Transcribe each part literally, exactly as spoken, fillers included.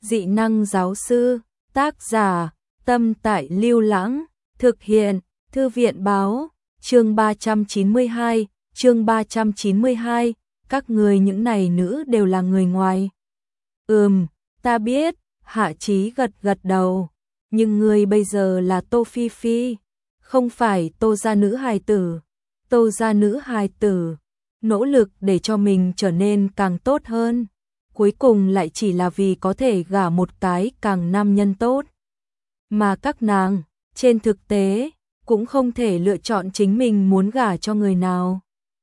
Dị năng giáo sư, tác giả, Tâm Tại Lưu Lãng, thực hiện, Thư viện báo, chương ba trăm chín mươi hai, chương ba trăm chín mươi hai, các người những này nữ đều là người ngoài. Ừm, ta biết, Hạ Chí gật gật đầu, nhưng người bây giờ là Tô Phi Phi, không phải Tô gia nữ hài tử. Tô gia nữ hài tử, nỗ lực để cho mình trở nên càng tốt hơn, cuối cùng lại chỉ là vì có thể gả một cái càng nam nhân tốt. Mà các nàng, trên thực tế, cũng không thể lựa chọn chính mình muốn gả cho người nào.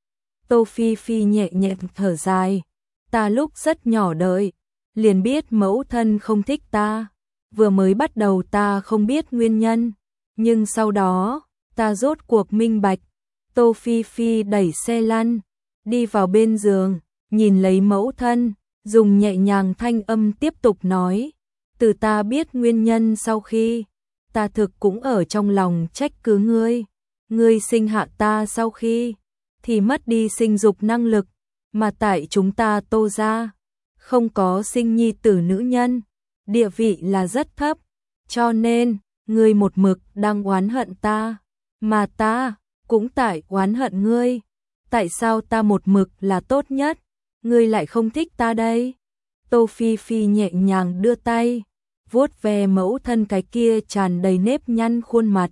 Tô Phi Phi nhẹ nhẹ thở dài, ta lúc rất nhỏ đợi, liền biết mẫu thân không thích ta, vừa mới bắt đầu ta không biết nguyên nhân, nhưng sau đó, ta rốt cuộc minh bạch. Tô Phi Phi đẩy xe lăn, đi vào bên giường, nhìn lấy mẫu thân, dùng nhẹ nhàng thanh âm tiếp tục nói, từ ta biết nguyên nhân sau khi, ta thực cũng ở trong lòng trách cứ ngươi, ngươi sinh hạ ta sau khi, thì mất đi sinh dục năng lực, mà tại chúng ta Tô gia, không có sinh nhi tử nữ nhân, địa vị là rất thấp, cho nên, ngươi một mực đang oán hận ta, mà ta cũng tại oán hận ngươi, tại sao ta một mực là tốt nhất, ngươi lại không thích ta đây? Tô Phi Phi nhẹ nhàng đưa tay, vuốt ve mẫu thân cái kia tràn đầy nếp nhăn khuôn mặt.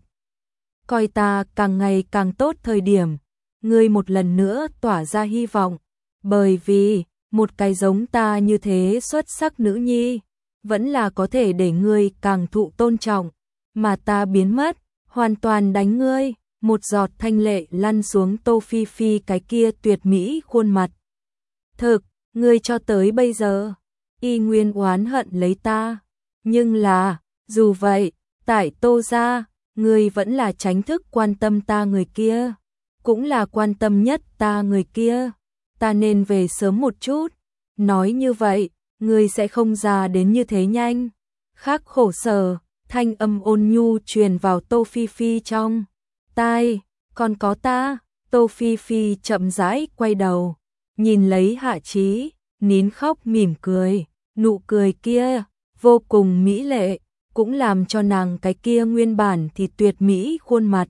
Coi ta càng ngày càng tốt thời điểm, ngươi một lần nữa tỏa ra hy vọng, bởi vì, một cái giống ta như thế xuất sắc nữ nhi, vẫn là có thể để ngươi càng thụ tôn trọng, mà ta biến mất, hoàn toàn đánh ngươi. Một giọt thanh lệ lăn xuống Tô Phi Phi cái kia tuyệt mỹ khuôn mặt. Thực, ngươi cho tới bây giờ, y nguyên oán hận lấy ta. Nhưng là, dù vậy, tại Tô gia, ngươi vẫn là tránh thức quan tâm ta người kia. Cũng là quan tâm nhất ta người kia. Ta nên về sớm một chút. Nói như vậy, ngươi sẽ không già đến như thế nhanh. Khắc khổ sở, thanh âm ôn nhu truyền vào Tô Phi Phi trong tai, còn có ta. Tô Phi Phi chậm rãi quay đầu, nhìn lấy Hạ Chí, nín khóc mỉm cười, nụ cười kia vô cùng mỹ lệ, cũng làm cho nàng cái kia nguyên bản thì tuyệt mỹ khuôn mặt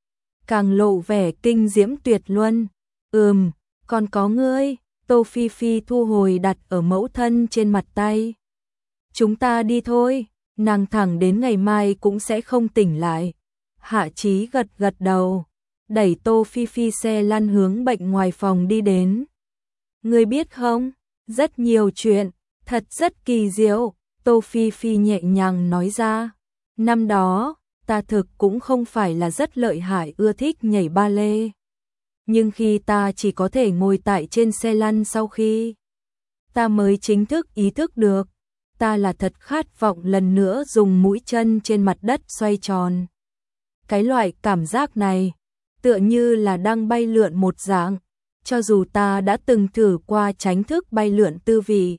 càng lộ vẻ kinh diễm tuyệt luân. Ừm, còn có ngươi. Tô Phi Phi thu hồi đặt ở mẫu thân trên mặt tay. Chúng ta đi thôi, nàng thẳng đến ngày mai cũng sẽ không tỉnh lại. Hạ Chí gật gật đầu, đẩy Tô Phi Phi xe lăn hướng bệnh ngoài phòng đi đến. Ngươi biết không, rất nhiều chuyện, thật rất kỳ diệu, Tô Phi Phi nhẹ nhàng nói ra. Năm đó, ta thực cũng không phải là rất lợi hại ưa thích nhảy ba lê. Nhưng khi ta chỉ có thể ngồi tại trên xe lăn sau khi, ta mới chính thức ý thức được, ta là thật khát vọng lần nữa dùng mũi chân trên mặt đất xoay tròn. Cái loại cảm giác này, tựa như là đang bay lượn một dạng, cho dù ta đã từng thử qua tránh thức bay lượn tư vị.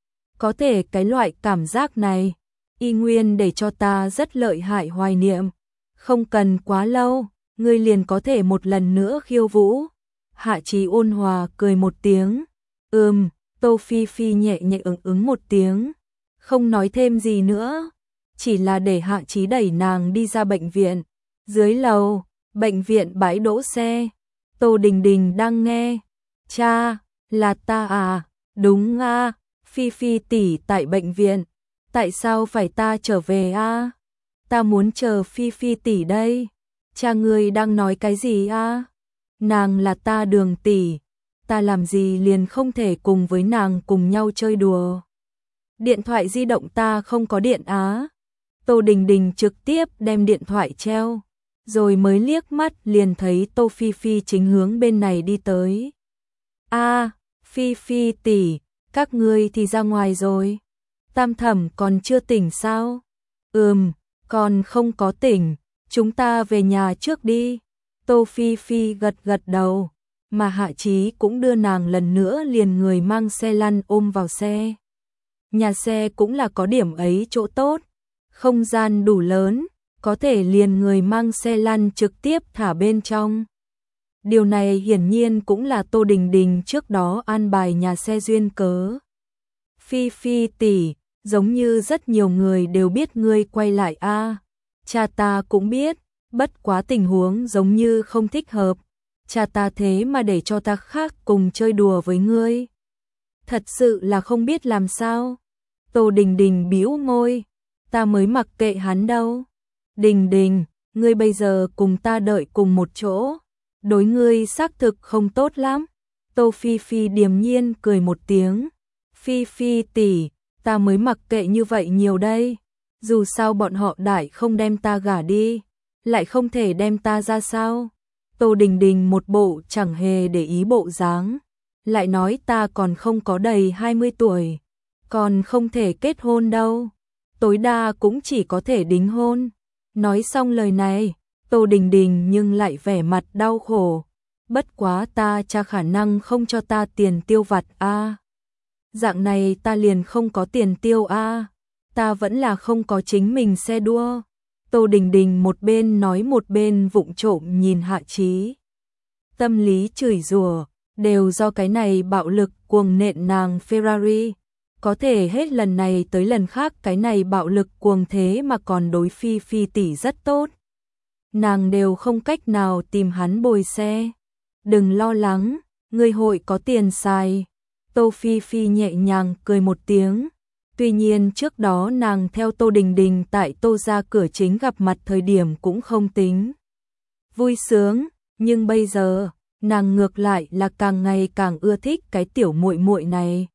Có thể cái loại cảm giác này, y nguyên để cho ta rất lợi hại hoài niệm. Không cần quá lâu, ngươi liền có thể một lần nữa khiêu vũ. Hạ Chí ôn hòa cười một tiếng. Ừm, Tô Phi Phi nhẹ nhẹ ứng ứng một tiếng, không nói thêm gì nữa, chỉ là để Hạ Chí đẩy nàng đi ra bệnh viện. Dưới lầu, bệnh viện bãi đỗ xe, Tô Đình Đình đang nghe. Cha, là ta à? Đúng à, Phi Phi tỷ tại bệnh viện, tại sao phải ta trở về à? Ta muốn chờ Phi Phi tỷ đây. Cha ngươi đang nói cái gì à? Nàng là ta Đường tỷ, ta làm gì liền không thể cùng với nàng cùng nhau chơi đùa. Điện thoại di động ta không có điện á. Tô Đình Đình trực tiếp đem điện thoại treo, rồi mới liếc mắt liền thấy Tô Phi Phi chính hướng bên này đi tới. A, Phi Phi tỷ, các ngươi thì ra ngoài rồi. Tam Thẩm còn chưa tỉnh sao? Ừm, còn không có tỉnh, chúng ta về nhà trước đi. Tô Phi Phi gật gật đầu, mà Hạ Chí cũng đưa nàng lần nữa liền người mang xe lăn ôm vào xe. Nhà xe cũng là có điểm ấy chỗ tốt, không gian đủ lớn, có thể liền người mang xe lăn trực tiếp thả bên trong. Điều này hiển nhiên cũng là Tô Đình Đình trước đó an bài nhà xe duyên cớ. Phi Phi tỷ, giống như rất nhiều người đều biết ngươi quay lại a. Cha ta cũng biết, bất quá tình huống giống như không thích hợp. Cha ta thế mà để cho ta khác cùng chơi đùa với ngươi. Thật sự là không biết làm sao. Tô Đình Đình bĩu môi, ta mới mặc kệ hắn đâu. Đình Đình, ngươi bây giờ cùng ta đợi cùng một chỗ, đối ngươi xác thực không tốt lắm. Tô Phi Phi điềm nhiên cười một tiếng. Phi Phi tỷ, ta mới mặc kệ như vậy nhiều đây. Dù sao bọn họ đại không đem ta gả đi, lại không thể đem ta ra sao. Tô Đình Đình một bộ chẳng hề để ý bộ dáng, lại nói ta còn không có đầy hai mươi tuổi, còn không thể kết hôn đâu, tối đa cũng chỉ có thể đính hôn. Nói xong lời này, Tô Đình Đình nhưng lại vẻ mặt đau khổ. Bất quá ta cha khả năng không cho ta tiền tiêu vặt a. Dạng này ta liền không có tiền tiêu a. Ta vẫn là không có chính mình xe đua. Tô Đình Đình một bên nói một bên vụng trộm nhìn Hạ Chí. Tâm lý chửi rủa, đều do cái này bạo lực cuồng nện nàng Ferrari. Có thể hết lần này tới lần khác cái này bạo lực cuồng thế mà còn đối Phi Phi tỷ rất tốt. Nàng đều không cách nào tìm hắn bồi xe. Đừng lo lắng, ngươi hội có tiền xài. Tô Phi Phi nhẹ nhàng cười một tiếng. Tuy nhiên trước đó nàng theo Tô Đình Đình tại Tô gia cửa chính gặp mặt thời điểm cũng không tính vui sướng, nhưng bây giờ, nàng ngược lại là càng ngày càng ưa thích cái tiểu muội muội này.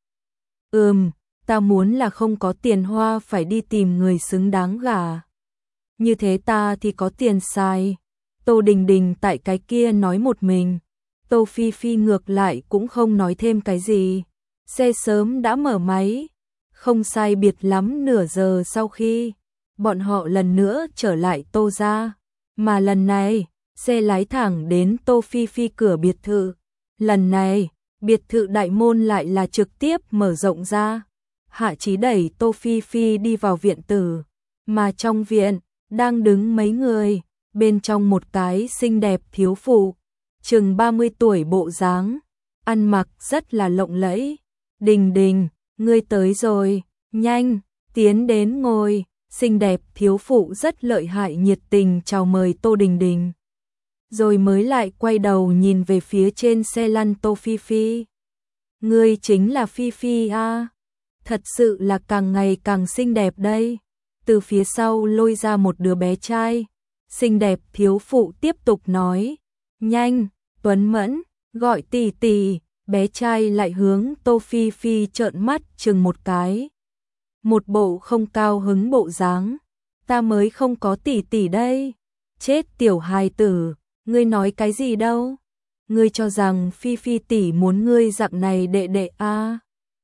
Ừm, ta muốn là không có tiền hoa phải đi tìm người xứng đáng gả. Như thế ta thì có tiền xài. Tô Đình Đình tại cái kia nói một mình. Tô Phi Phi ngược lại cũng không nói thêm cái gì. Xe sớm đã mở máy. Không sai biệt lắm nửa giờ sau khi bọn họ lần nữa trở lại Tô gia, mà lần này xe lái thẳng đến Tô Phi Phi cửa biệt thự. Lần này, biệt thự đại môn lại là trực tiếp mở rộng ra. Hạ Chí đẩy Tô Phi Phi đi vào viện tử, mà trong viện đang đứng mấy người, bên trong một cái xinh đẹp thiếu phụ, chừng ba mươi tuổi bộ dáng, ăn mặc rất là lộng lẫy. Đình Đình, ngươi tới rồi, nhanh, tiến đến ngồi. Xinh đẹp thiếu phụ rất lợi hại nhiệt tình chào mời Tô Đình Đình. Rồi mới lại quay đầu nhìn về phía trên xe lăn Tô Phi Phi. Ngươi chính là Phi Phi à? Thật sự là càng ngày càng xinh đẹp đây. Từ phía sau lôi ra một đứa bé trai. Xinh đẹp thiếu phụ tiếp tục nói. Nhanh, Tuấn Mẫn, gọi tỷ tỷ. Bé trai lại hướng Tô Phi Phi trợn mắt chừng một cái. Một bộ không cao hứng bộ dáng. Ta mới không có tỷ tỷ đây. Chết tiểu hài tử, ngươi nói cái gì đâu? Ngươi cho rằng Phi Phi tỷ muốn ngươi dạng này đệ đệ a? À?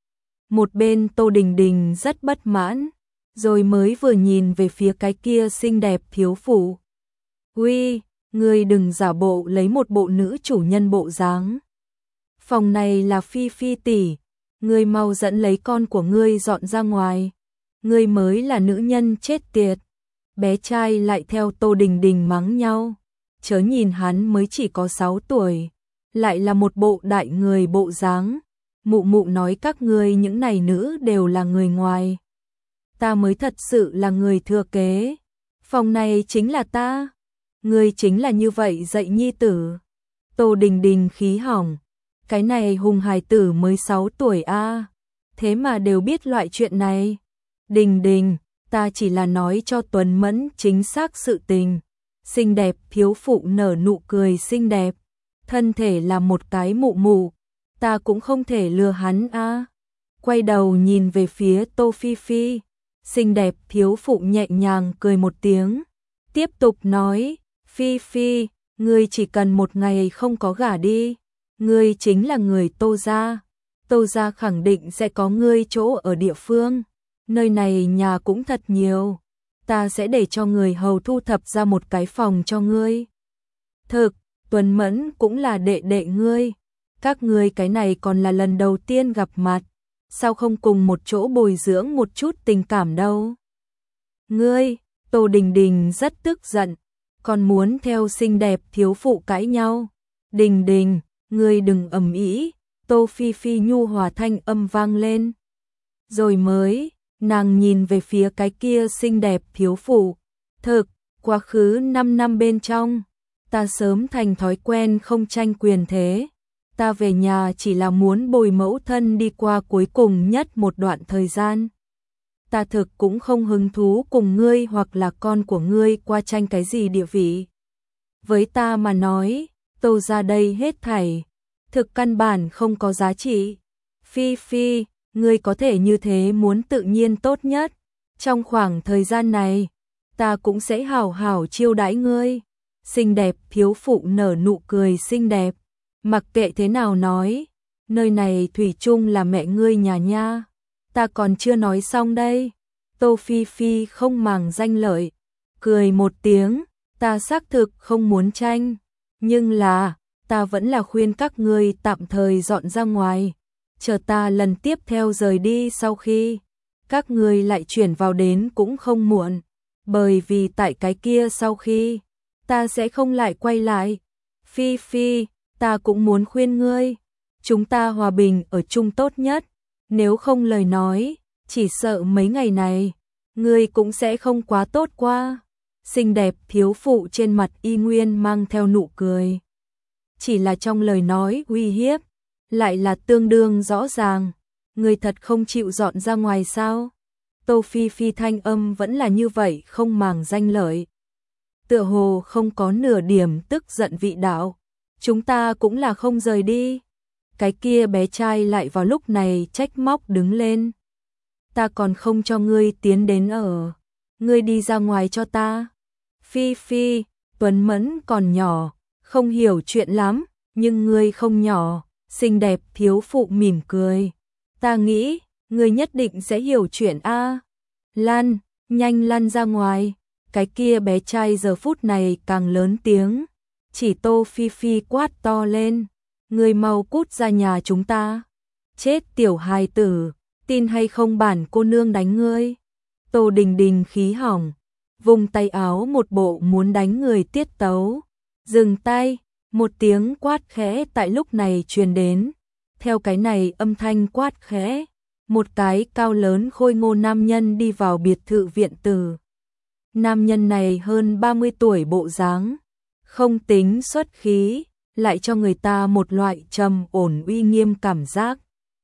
Một bên Tô Đình Đình rất bất mãn, rồi mới vừa nhìn về phía cái kia xinh đẹp thiếu phụ. Uy, ngươi đừng giả bộ lấy một bộ nữ chủ nhân bộ dáng. Phòng này là Phi Phi tỷ, ngươi mau dẫn lấy con của ngươi dọn ra ngoài. Ngươi mới là nữ nhân chết tiệt. Bé trai lại theo Tô Đình Đình mắng nhau. Chớ nhìn hắn mới chỉ có sáu tuổi, lại là một bộ đại người bộ dáng. Mụ mụ nói các ngươi những này nữ đều là người ngoài. Ta mới thật sự là người thừa kế. Phòng này chính là ta. Ngươi chính là như vậy dạy nhi tử. Tô Đình Đình khí hỏng. Cái này hùng hài tử mới sáu tuổi a, à. Thế mà đều biết loại chuyện này. Đình Đình, ta chỉ là nói cho Tuấn Mẫn chính xác sự tình. Xinh đẹp thiếu phụ nở nụ cười xinh đẹp. Thân thể là một cái mụ mụ. Ta cũng không thể lừa hắn a. À. Quay đầu nhìn về phía Tô Phi Phi. Xinh đẹp thiếu phụ nhẹ nhàng cười một tiếng. Tiếp tục nói, Phi Phi, ngươi chỉ cần một ngày không có gả đi. Ngươi chính là người Tô gia. Tô gia khẳng định sẽ có ngươi chỗ ở địa phương. Nơi này nhà cũng thật nhiều. Ta sẽ để cho người hầu thu thập ra một cái phòng cho ngươi. Thực, Tuấn Mẫn cũng là đệ đệ ngươi. Các ngươi cái này còn là lần đầu tiên gặp mặt. Sao không cùng một chỗ bồi dưỡng một chút tình cảm đâu? Ngươi, Tô Đình Đình rất tức giận. Còn muốn theo xinh đẹp thiếu phụ cãi nhau. Đình Đình, ngươi đừng ầm ĩ. Tô Phi Phi nhu hòa thanh âm vang lên. Rồi mới Nàng nhìn về phía cái kia xinh đẹp thiếu phụ. Thực, quá khứ năm năm bên trong, ta sớm thành thói quen không tranh quyền thế. Ta về nhà chỉ là muốn bồi mẫu thân đi qua cuối cùng nhất một đoạn thời gian. Ta thực cũng không hứng thú cùng ngươi hoặc là con của ngươi qua tranh cái gì địa vị. Với ta mà nói, Tô ra đây hết thảy, thực căn bản không có giá trị. Phi Phi, ngươi có thể như thế muốn tự nhiên tốt nhất. Trong khoảng thời gian này, ta cũng sẽ hảo hảo chiêu đãi ngươi. Xinh đẹp thiếu phụ nở nụ cười xinh đẹp. Mặc kệ thế nào nói, nơi này thủy chung là mẹ ngươi nhà nha. Ta còn chưa nói xong đây. Tô Phi Phi không màng danh lợi, cười một tiếng, ta xác thực không muốn tranh, nhưng là, ta vẫn là khuyên các ngươi tạm thời dọn ra ngoài, chờ ta lần tiếp theo rời đi sau khi các ngươi lại chuyển vào đến cũng không muộn, bởi vì tại cái kia sau khi, ta sẽ không lại quay lại. Phi Phi, ta cũng muốn khuyên ngươi, chúng ta hòa bình ở chung tốt nhất, nếu không lời nói, chỉ sợ mấy ngày này, ngươi cũng sẽ không quá tốt qua. Xinh đẹp thiếu phụ trên mặt y nguyên mang theo nụ cười. Chỉ là trong lời nói uy hiếp, lại là tương đương rõ ràng. Ngươi thật không chịu dọn ra ngoài sao? Tô Phi Phi thanh âm vẫn là như vậy không màng danh lợi. Tựa hồ không có nửa điểm tức giận vị đạo. Chúng ta cũng là không rời đi. Cái kia bé trai lại vào lúc này trách móc đứng lên. Ta còn không cho ngươi tiến đến ở. Ngươi đi ra ngoài cho ta. Phi Phi, Tuấn Mẫn còn nhỏ, không hiểu chuyện lắm, nhưng ngươi không nhỏ. Xinh đẹp thiếu phụ mỉm cười. Ta nghĩ, ngươi nhất định sẽ hiểu chuyện a. Lan, nhanh lăn ra ngoài. Cái kia bé trai giờ phút này càng lớn tiếng. Chỉ Tô Phi Phi quát to lên. Ngươi mau cút ra nhà chúng ta. Chết tiểu hài tử, tin hay không bản cô nương đánh ngươi. Tô Đình Đình khí hỏng, vùng tay áo một bộ muốn đánh người tiết tấu. Dừng tay, một tiếng quát khẽ tại lúc này truyền đến. Theo cái này âm thanh quát khẽ, một cái cao lớn khôi ngô nam nhân đi vào biệt thự viện tử. Nam nhân này hơn ba mươi tuổi bộ dáng, không tính xuất khí, lại cho người ta một loại trầm ổn uy nghiêm cảm giác.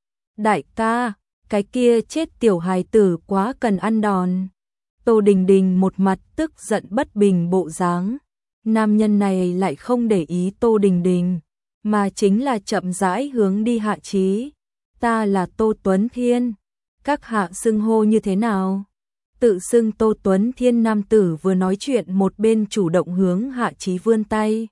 Đại ca, cái kia chết tiểu hài tử quá cần ăn đòn. Tô Đình Đình một mặt tức giận bất bình bộ dáng. Nam nhân này lại không để ý Tô Đình Đình, mà chính là chậm rãi hướng đi Hạ Chí. Ta là Tô Tuấn Thiên, các hạ xưng hô như thế nào? Tự xưng Tô Tuấn Thiên nam tử vừa nói chuyện một bên chủ động hướng Hạ Chí vươn tay.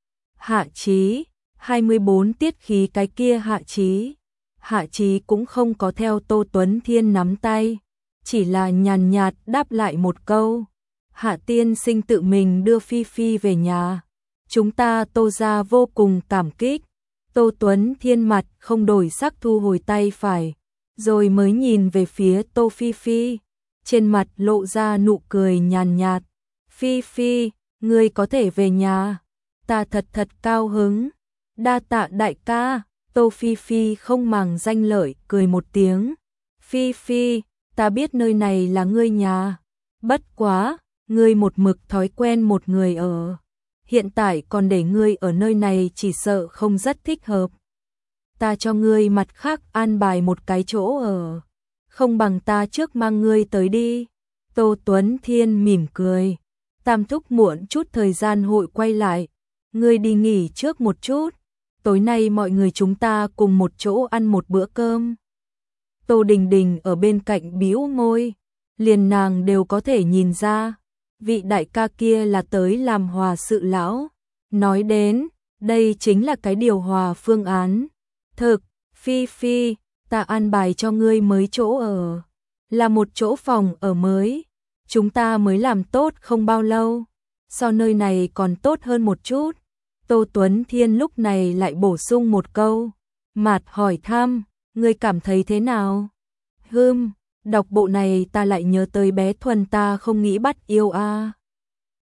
Hạ Chí, hai mươi bốn tiết khí cái kia Hạ Chí. Hạ Chí cũng không có theo Tô Tuấn Thiên nắm tay, chỉ là nhàn nhạt đáp lại một câu. Hạ tiên sinh tự mình đưa Phi Phi về nhà. Chúng ta Tô ra vô cùng cảm kích. Tô Tuấn Thiên mặt không đổi sắc thu hồi tay phải, rồi mới nhìn về phía Tô Phi Phi. Trên mặt lộ ra nụ cười nhàn nhạt. Phi Phi, ngươi có thể về nhà. Ta thật thật cao hứng. Đa tạ đại ca. Tô Phi Phi không màng danh lợi, cười một tiếng. Phi Phi, ta biết nơi này là ngươi nhà. Bất quá, ngươi một mực thói quen một người ở. Hiện tại còn để ngươi ở nơi này chỉ sợ không rất thích hợp. Ta cho ngươi mặt khác an bài một cái chỗ ở. Không bằng ta trước mang ngươi tới đi. Tô Tuấn Thiên mỉm cười. Tam thúc muộn chút thời gian hội quay lại. Ngươi đi nghỉ trước một chút. Tối nay mọi người chúng ta cùng một chỗ ăn một bữa cơm. Tô Đình Đình ở bên cạnh bĩu môi, liền nàng đều có thể nhìn ra, vị đại ca kia là tới làm hòa sự lão. Nói đến, đây chính là cái điều hòa phương án. Thực, Phi Phi, ta an bài cho ngươi mới chỗ ở, là một chỗ phòng ở mới. Chúng ta mới làm tốt không bao lâu, so nơi này còn tốt hơn một chút. Tô Tuấn Thiên lúc này lại bổ sung một câu. Mạt hỏi thăm, ngươi cảm thấy thế nào? Hừm, đọc bộ này ta lại nhớ tới bé Thuần ta không nghĩ bắt yêu a. À.